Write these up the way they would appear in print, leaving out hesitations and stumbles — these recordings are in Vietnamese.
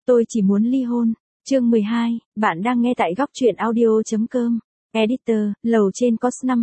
Tôi chỉ muốn ly hôn. Chương 12, bạn đang nghe tại góc truyện audio.com. Editor, lầu trên COS năm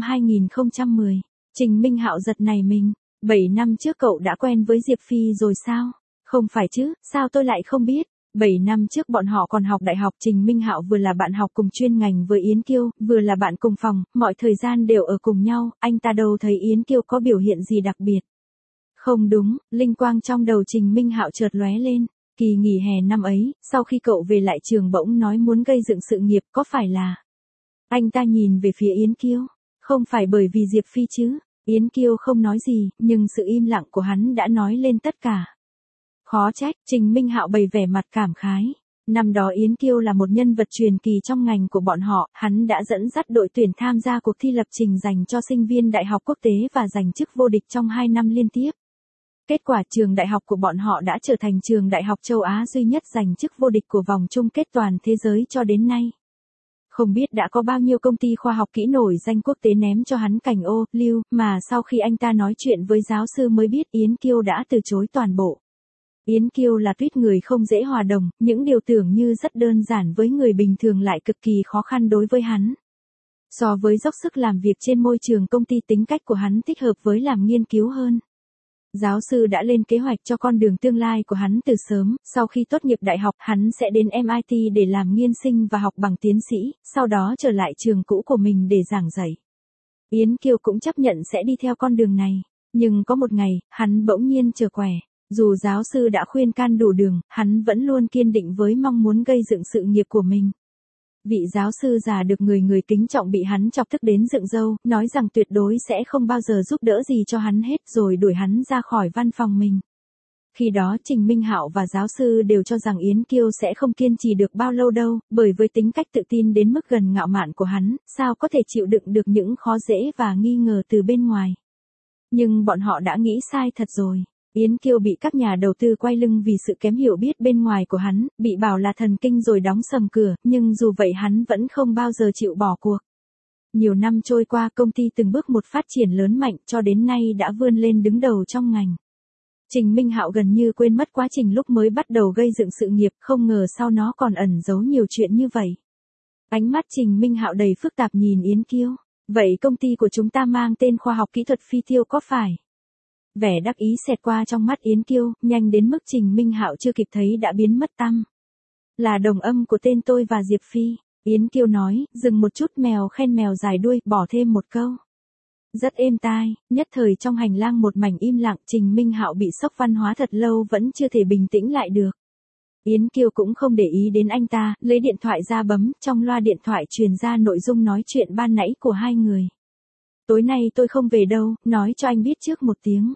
2010. Trình Minh Hạo giật nảy mình. 7 năm trước cậu đã quen với Diệp Phi rồi sao? Không phải chứ, sao tôi lại không biết? 7 năm trước bọn họ còn học đại học, Trình Minh Hạo vừa là bạn học cùng chuyên ngành với Yến Kiêu, vừa là bạn cùng phòng, mọi thời gian đều ở cùng nhau, anh ta đâu thấy Yến Kiêu có biểu hiện gì đặc biệt. Không đúng, linh quang trong đầu Trình Minh Hạo chợt lóe lên. Kỳ nghỉ hè năm ấy, sau khi cậu về lại trường bỗng nói muốn gây dựng sự nghiệp, có phải là... Anh ta nhìn về phía Yến Kiêu. Không phải bởi vì Diệp Phi chứ? Yến Kiêu không nói gì, nhưng sự im lặng của hắn đã nói lên tất cả. Khó trách, Trình Minh Hạo bày vẻ mặt cảm khái. Năm đó Yến Kiêu là một nhân vật truyền kỳ trong ngành của bọn họ, hắn đã dẫn dắt đội tuyển tham gia cuộc thi lập trình dành cho sinh viên đại học quốc tế và giành chức vô địch trong 2 năm liên tiếp. Kết quả trường đại học của bọn họ đã trở thành trường đại học châu Á duy nhất giành chức vô địch của vòng chung kết toàn thế giới cho đến nay. Không biết đã có bao nhiêu công ty khoa học kỹ nổi danh quốc tế ném cho hắn cành ô, liu, mà sau khi anh ta nói chuyện với giáo sư mới biết Yến Kiêu đã từ chối toàn bộ. Yến Kiêu là tuýp người không dễ hòa đồng, những điều tưởng như rất đơn giản với người bình thường lại cực kỳ khó khăn đối với hắn. So với dốc sức làm việc trên môi trường công ty, tính cách của hắn thích hợp với làm nghiên cứu hơn. Giáo sư đã lên kế hoạch cho con đường tương lai của hắn từ sớm, sau khi tốt nghiệp đại học hắn sẽ đến MIT để làm nghiên sinh và học bằng tiến sĩ, sau đó trở lại trường cũ của mình để giảng dạy. Yến Kiêu cũng chấp nhận sẽ đi theo con đường này, nhưng có một ngày, hắn bỗng nhiên trở quẻ. Dù giáo sư đã khuyên can đủ đường, hắn vẫn luôn kiên định với mong muốn gây dựng sự nghiệp của mình. Vị giáo sư già được người người kính trọng bị hắn chọc tức đến dựng râu, nói rằng tuyệt đối sẽ không bao giờ giúp đỡ gì cho hắn hết rồi đuổi hắn ra khỏi văn phòng mình. Khi đó Trình Minh Hạo và giáo sư đều cho rằng Yến Kiêu sẽ không kiên trì được bao lâu đâu, bởi với tính cách tự tin đến mức gần ngạo mạn của hắn, sao có thể chịu đựng được những khó dễ và nghi ngờ từ bên ngoài. Nhưng bọn họ đã nghĩ sai thật rồi. Yến Kiêu bị các nhà đầu tư quay lưng vì sự kém hiểu biết bên ngoài của hắn, bị bảo là thần kinh rồi đóng sầm cửa, nhưng dù vậy hắn vẫn không bao giờ chịu bỏ cuộc. Nhiều năm trôi qua, công ty từng bước một phát triển lớn mạnh, cho đến nay đã vươn lên đứng đầu trong ngành. Trình Minh Hạo gần như quên mất quá trình lúc mới bắt đầu gây dựng sự nghiệp, không ngờ sau nó còn ẩn giấu nhiều chuyện như vậy. Ánh mắt Trình Minh Hạo đầy phức tạp nhìn Yến Kiêu. Vậy công ty của chúng ta mang tên khoa học kỹ thuật Phi Tiêu có phải? Vẻ đắc ý xẹt qua trong mắt Yến Kiêu, nhanh đến mức Trình Minh Hạo chưa kịp thấy đã biến mất tăm. Là đồng âm của tên tôi và Diệp Phi. Yến Kiêu nói, dừng một chút, mèo khen mèo dài đuôi, bỏ thêm một câu. Rất êm tai, nhất thời trong hành lang một mảnh im lặng, Trình Minh Hạo bị sốc văn hóa thật lâu vẫn chưa thể bình tĩnh lại được. Yến Kiêu cũng không để ý đến anh ta, lấy điện thoại ra bấm, trong loa điện thoại truyền ra nội dung nói chuyện ban nãy của hai người. Tối nay tôi không về đâu, nói cho anh biết trước một tiếng.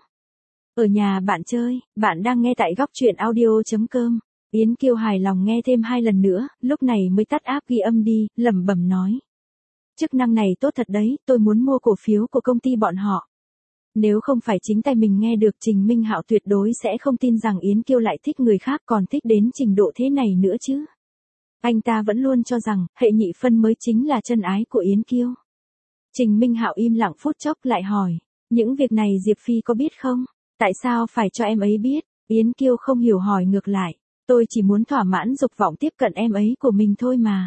Ở nhà bạn chơi, bạn đang nghe tại góc truyện audio.com. Yến Kiêu hài lòng nghe thêm 2 lần nữa, lúc này mới tắt app ghi âm đi, lẩm bẩm nói. Chức năng này tốt thật đấy, tôi muốn mua cổ phiếu của công ty bọn họ. Nếu không phải chính tay mình nghe được, Trình Minh Hạo tuyệt đối sẽ không tin rằng Yến Kiêu lại thích người khác, còn thích đến trình độ thế này nữa chứ. Anh ta vẫn luôn cho rằng, hệ nhị phân mới chính là chân ái của Yến Kiêu. Trình Minh Hạo im lặng phút chốc lại hỏi, những việc này Diệp Phi có biết không? Tại sao phải cho em ấy biết? Yến Kiêu không hiểu hỏi ngược lại, tôi chỉ muốn thỏa mãn dục vọng tiếp cận em ấy của mình thôi mà.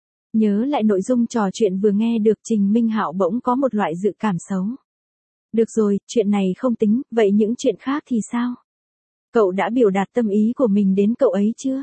Nhớ lại nội dung trò chuyện vừa nghe được, Trình Minh Hạo bỗng có một loại dự cảm xấu. Được rồi, chuyện này không tính, vậy những chuyện khác thì sao? Cậu đã biểu đạt tâm ý của mình đến cậu ấy chưa?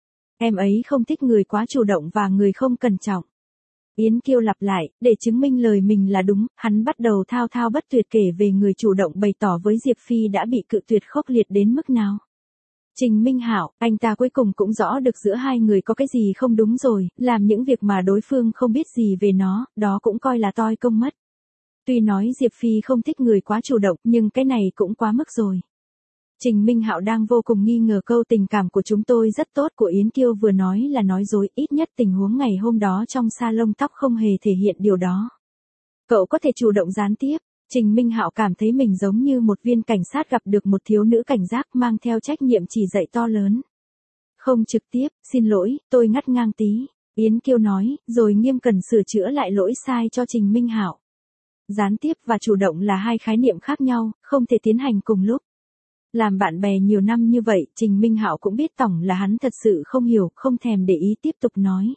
Em ấy không thích người quá chủ động và người không cẩn trọng. Yến Kiêu lặp lại, để chứng minh lời mình là đúng, hắn bắt đầu thao thao bất tuyệt kể về người chủ động, bày tỏ với Diệp Phi đã bị cự tuyệt khốc liệt đến mức nào. Trình Minh Hạo, anh ta cuối cùng cũng rõ được giữa hai người có cái gì không đúng rồi, làm những việc mà đối phương không biết gì về nó, đó cũng coi là toi công mất. Tuy nói Diệp Phi không thích người quá chủ động, nhưng cái này cũng quá mức rồi. Trình Minh Hạo đang vô cùng nghi ngờ câu tình cảm của chúng tôi rất tốt của Yến Kiêu vừa nói là nói dối, ít nhất tình huống ngày hôm đó trong salon tóc không hề thể hiện điều đó. Cậu có thể chủ động gián tiếp. Trình Minh Hạo cảm thấy mình giống như một viên cảnh sát gặp được một thiếu nữ cảnh giác mang theo trách nhiệm chỉ dạy to lớn. Không trực tiếp, xin lỗi, tôi ngắt ngang tí. Yến Kiêu nói, rồi nghiêm cẩn sửa chữa lại lỗi sai cho Trình Minh Hạo. Gián tiếp và chủ động là hai khái niệm khác nhau, không thể tiến hành cùng lúc. Làm bạn bè nhiều năm như vậy, Trình Minh Hạo cũng biết tổng là hắn thật sự không hiểu, không thèm để ý tiếp tục nói.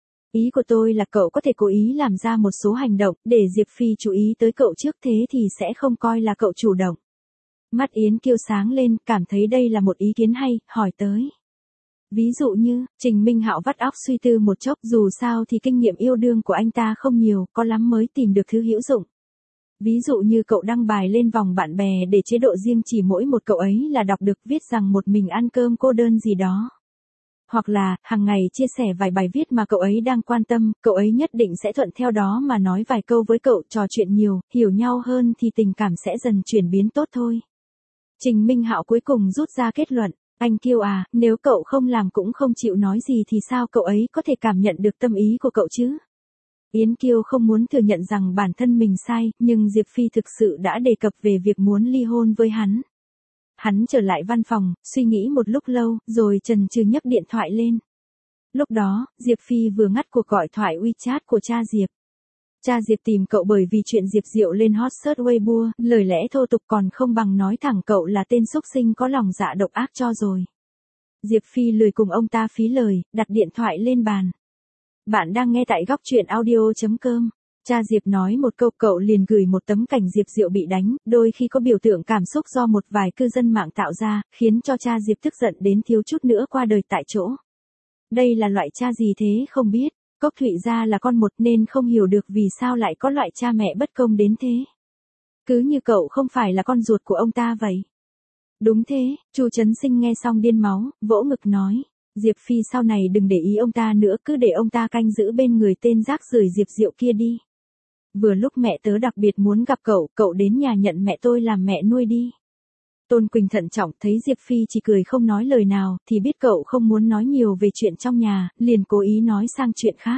Ý của tôi là cậu có thể cố ý làm ra một số hành động, để Diệp Phi chú ý tới cậu trước, thế thì sẽ không coi là cậu chủ động. Mắt Yến Kiêu sáng lên, cảm thấy đây là một ý kiến hay, hỏi tới. Ví dụ như, Trình Minh Hạo vắt óc suy tư một chốc, dù sao thì kinh nghiệm yêu đương của anh ta không nhiều, có lắm mới tìm được thứ hữu dụng. Ví dụ như cậu đăng bài lên vòng bạn bè để chế độ riêng chỉ mỗi một cậu ấy là đọc được, viết rằng một mình ăn cơm cô đơn gì đó. Hoặc là, hàng ngày chia sẻ vài bài viết mà cậu ấy đang quan tâm, cậu ấy nhất định sẽ thuận theo đó mà nói vài câu với cậu, trò chuyện nhiều, hiểu nhau hơn thì tình cảm sẽ dần chuyển biến tốt thôi. Trình Minh Hạo cuối cùng rút ra kết luận, anh Kiêu à, nếu cậu không làm cũng không chịu nói gì thì sao cậu ấy có thể cảm nhận được tâm ý của cậu chứ? Yến Kiêu không muốn thừa nhận rằng bản thân mình sai, nhưng Diệp Phi thực sự đã đề cập về việc muốn ly hôn với hắn. Hắn trở lại văn phòng, suy nghĩ một lúc lâu, rồi chần chừ nhấc điện thoại lên. Lúc đó, Diệp Phi vừa ngắt cuộc gọi thoại WeChat của cha Diệp. Cha Diệp tìm cậu bởi vì chuyện Diệp Diệu lên hot search Weibo, lời lẽ thô tục còn không bằng nói thẳng cậu là tên xúc sinh có lòng dạ độc ác cho rồi. Diệp Phi lười cùng ông ta phí lời, đặt điện thoại lên bàn. Bạn đang nghe tại góc truyện audio.com. Cha Diệp nói một câu, cậu liền gửi một tấm cảnh Diệp Diệu bị đánh, đôi khi có biểu tượng cảm xúc do một vài cư dân mạng tạo ra, khiến cho cha Diệp tức giận đến thiếu chút nữa qua đời tại chỗ. Đây là loại cha gì thế không biết, Cốc Thụy gia là con một nên không hiểu được vì sao lại có loại cha mẹ bất công đến thế. Cứ như cậu không phải là con ruột của ông ta vậy. Đúng thế, Chu Trấn Sinh nghe xong điên máu, vỗ ngực nói. Diệp Phi sau này đừng để ý ông ta nữa, cứ để ông ta canh giữ bên người tên rác rưởi Diệp Diệu kia đi. Vừa lúc mẹ tớ đặc biệt muốn gặp cậu, cậu đến nhà nhận mẹ tôi làm mẹ nuôi đi. Tôn Quỳnh thận trọng thấy Diệp Phi chỉ cười không nói lời nào, thì biết cậu không muốn nói nhiều về chuyện trong nhà, liền cố ý nói sang chuyện khác.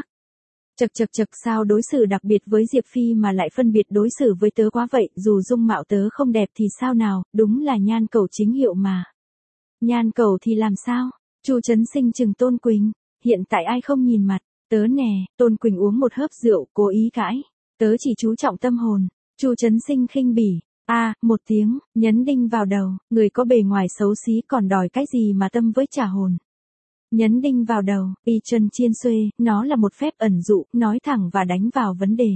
Chậc sao đối xử đặc biệt với Diệp Phi mà lại phân biệt đối xử với tớ quá vậy, dù dung mạo tớ không đẹp thì sao nào, đúng là nhan cầu chính hiệu mà. Nhan cầu thì làm sao? Chu Trấn Sinh chừng Tôn Quỳnh, hiện tại ai không nhìn mặt, tớ nè, Tôn Quỳnh uống một hớp rượu, cố ý cãi, tớ chỉ chú trọng tâm hồn. Chu Trấn Sinh khinh bỉ, một tiếng, nhấn đinh vào đầu, người có bề ngoài xấu xí còn đòi cái gì mà tâm với trả hồn. Nhấn đinh vào đầu, y chân chiên xuê, nó là một phép ẩn dụ, nói thẳng và đánh vào vấn đề.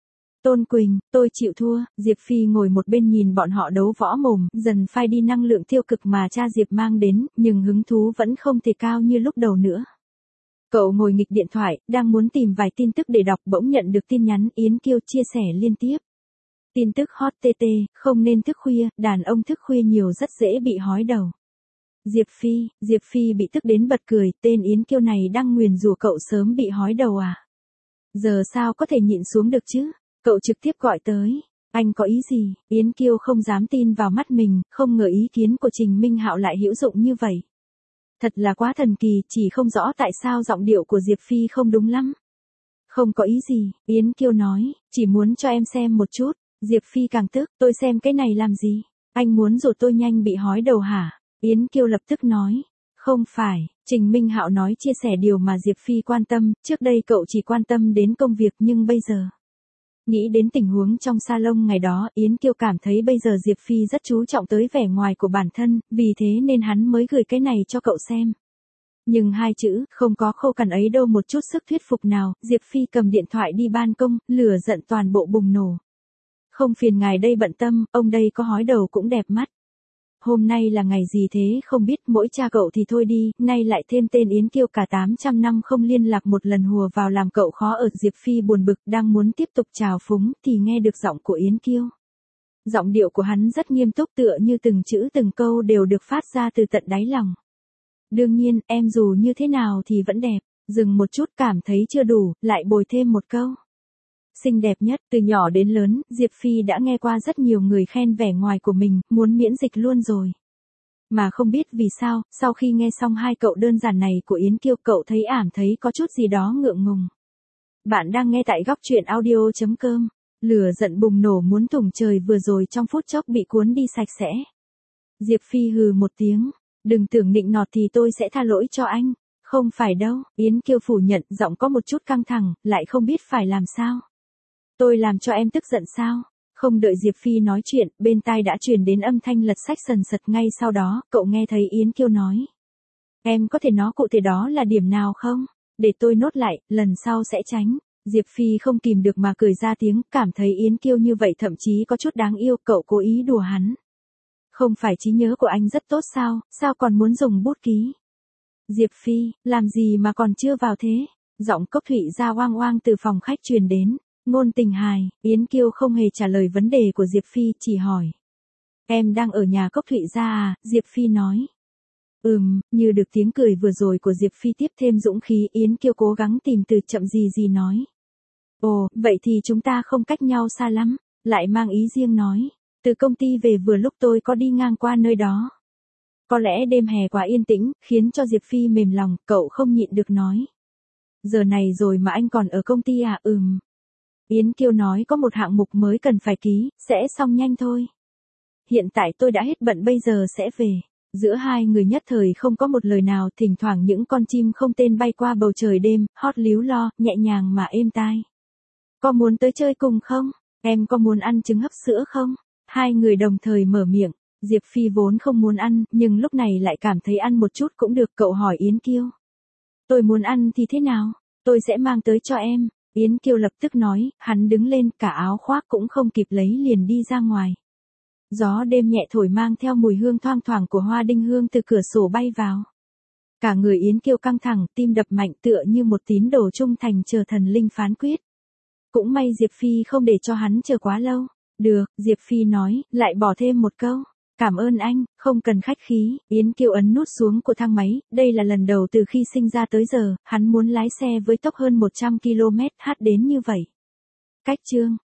Tôn Quỳnh, tôi chịu thua, Diệp Phi ngồi một bên nhìn bọn họ đấu võ mồm, dần phai đi năng lượng tiêu cực mà cha Diệp mang đến, nhưng hứng thú vẫn không thể cao như lúc đầu nữa. Cậu ngồi nghịch điện thoại, đang muốn tìm vài tin tức để đọc, bỗng nhận được tin nhắn Yến Kiêu chia sẻ liên tiếp. Tin tức hot TT, không nên thức khuya, đàn ông thức khuya nhiều rất dễ bị hói đầu. Diệp Phi bị tức đến bật cười, tên Yến Kiêu này đang nguyền rủa cậu sớm bị hói đầu à? Giờ sao có thể nhịn xuống được chứ? Cậu trực tiếp gọi tới. Anh có ý gì? Yến Kiêu không dám tin vào mắt mình, không ngờ ý kiến của Trình Minh Hạo lại hữu dụng như vậy. Thật là quá thần kỳ, chỉ không rõ tại sao giọng điệu của Diệp Phi không đúng lắm. Không có ý gì, Yến Kiêu nói, chỉ muốn cho em xem một chút. Diệp Phi càng tức, tôi xem cái này làm gì? Anh muốn dụ tôi nhanh bị hói đầu hả? Yến Kiêu lập tức nói, không phải, Trình Minh Hạo nói chia sẻ điều mà Diệp Phi quan tâm, trước đây cậu chỉ quan tâm đến công việc nhưng bây giờ. Nghĩ đến tình huống trong salon ngày đó, Yến Kiêu cảm thấy bây giờ Diệp Phi rất chú trọng tới vẻ ngoài của bản thân, vì thế nên hắn mới gửi cái này cho cậu xem. Nhưng hai chữ, không có khâu cằn ấy đâu một chút sức thuyết phục nào, Diệp Phi cầm điện thoại đi ban công, lửa giận toàn bộ bùng nổ. Không phiền ngài đây bận tâm, ông đây có hói đầu cũng đẹp mắt. Hôm nay là ngày gì thế không biết, mỗi cha cậu thì thôi đi, nay lại thêm tên Yến Kiêu, cả 800 năm không liên lạc một lần hùa vào làm cậu khó ở. Diệp Phi buồn bực đang muốn tiếp tục trào phúng thì nghe được giọng của Yến Kiêu. Giọng điệu của hắn rất nghiêm túc, tựa như từng chữ từng câu đều được phát ra từ tận đáy lòng. Đương nhiên, em dù như thế nào thì vẫn đẹp, dừng một chút cảm thấy chưa đủ, lại bồi thêm một câu. Xinh đẹp nhất, từ nhỏ đến lớn, Diệp Phi đã nghe qua rất nhiều người khen vẻ ngoài của mình, muốn miễn dịch luôn rồi. Mà không biết vì sao, sau khi nghe xong hai cậu đơn giản này của Yến Kiêu, cậu thấy thấy có chút gì đó ngượng ngùng. Bạn đang nghe tại góc truyện audio.com. Lửa giận bùng nổ muốn thủng trời vừa rồi trong phút chốc bị cuốn đi sạch sẽ. Diệp Phi hừ một tiếng, đừng tưởng nịnh nọt thì tôi sẽ tha lỗi cho anh. Không phải đâu, Yến Kiêu phủ nhận, giọng có một chút căng thẳng, lại không biết phải làm sao. Tôi làm cho em tức giận sao? Không đợi Diệp Phi nói chuyện, bên tai đã truyền đến âm thanh lật sách sần sật, ngay sau đó, cậu nghe thấy Yến Kiêu nói. Em có thể nói cụ thể đó là điểm nào không? Để tôi nốt lại, lần sau sẽ tránh. Diệp Phi không kìm được mà cười ra tiếng, cảm thấy Yến Kiêu như vậy thậm chí có chút đáng yêu, cậu cố ý đùa hắn. Không phải trí nhớ của anh rất tốt sao còn muốn dùng bút ký? Diệp Phi, làm gì mà còn chưa vào thế? Giọng Cốc Thụy Gia oang oang từ phòng khách truyền đến. Ngôn tình hài, Yến Kiêu không hề trả lời vấn đề của Diệp Phi, chỉ hỏi. Em đang ở nhà Cốc Thụy Gia à? Diệp Phi nói. Như được tiếng cười vừa rồi của Diệp Phi tiếp thêm dũng khí, Yến Kiêu cố gắng tìm từ chậm gì nói. Ồ, vậy thì chúng ta không cách nhau xa lắm, lại mang ý riêng nói. Từ công ty về vừa lúc tôi có đi ngang qua nơi đó. Có lẽ đêm hè quá yên tĩnh, khiến cho Diệp Phi mềm lòng, cậu không nhịn được nói. Giờ này rồi mà anh còn ở công ty à? Yến Kiêu nói có một hạng mục mới cần phải ký, sẽ xong nhanh thôi. Hiện tại tôi đã hết bận, bây giờ sẽ về. Giữa hai người nhất thời không có một lời nào, thỉnh thoảng những con chim không tên bay qua bầu trời đêm, hót líu lo, nhẹ nhàng mà êm tai. Có muốn tới chơi cùng không? Em có muốn ăn trứng hấp sữa không? Hai người đồng thời mở miệng. Diệp Phi vốn không muốn ăn, nhưng lúc này lại cảm thấy ăn một chút cũng được, cậu hỏi Yến Kiêu. Tôi muốn ăn thì thế nào? Tôi sẽ mang tới cho em. Yến Kiêu lập tức nói, hắn đứng lên, cả áo khoác cũng không kịp lấy liền đi ra ngoài. Gió đêm nhẹ thổi mang theo mùi hương thoang thoảng của hoa đinh hương từ cửa sổ bay vào. Cả người Yến Kiêu căng thẳng, tim đập mạnh tựa như một tín đồ trung thành chờ thần linh phán quyết. Cũng may Diệp Phi không để cho hắn chờ quá lâu. Được, Diệp Phi nói, lại bỏ thêm một câu. Cảm ơn anh, không cần khách khí. Yến Kiêu ấn nút xuống của thang máy, đây là lần đầu từ khi sinh ra tới giờ, hắn muốn lái xe với tốc hơn 100 km/h đến như vậy. Cách chương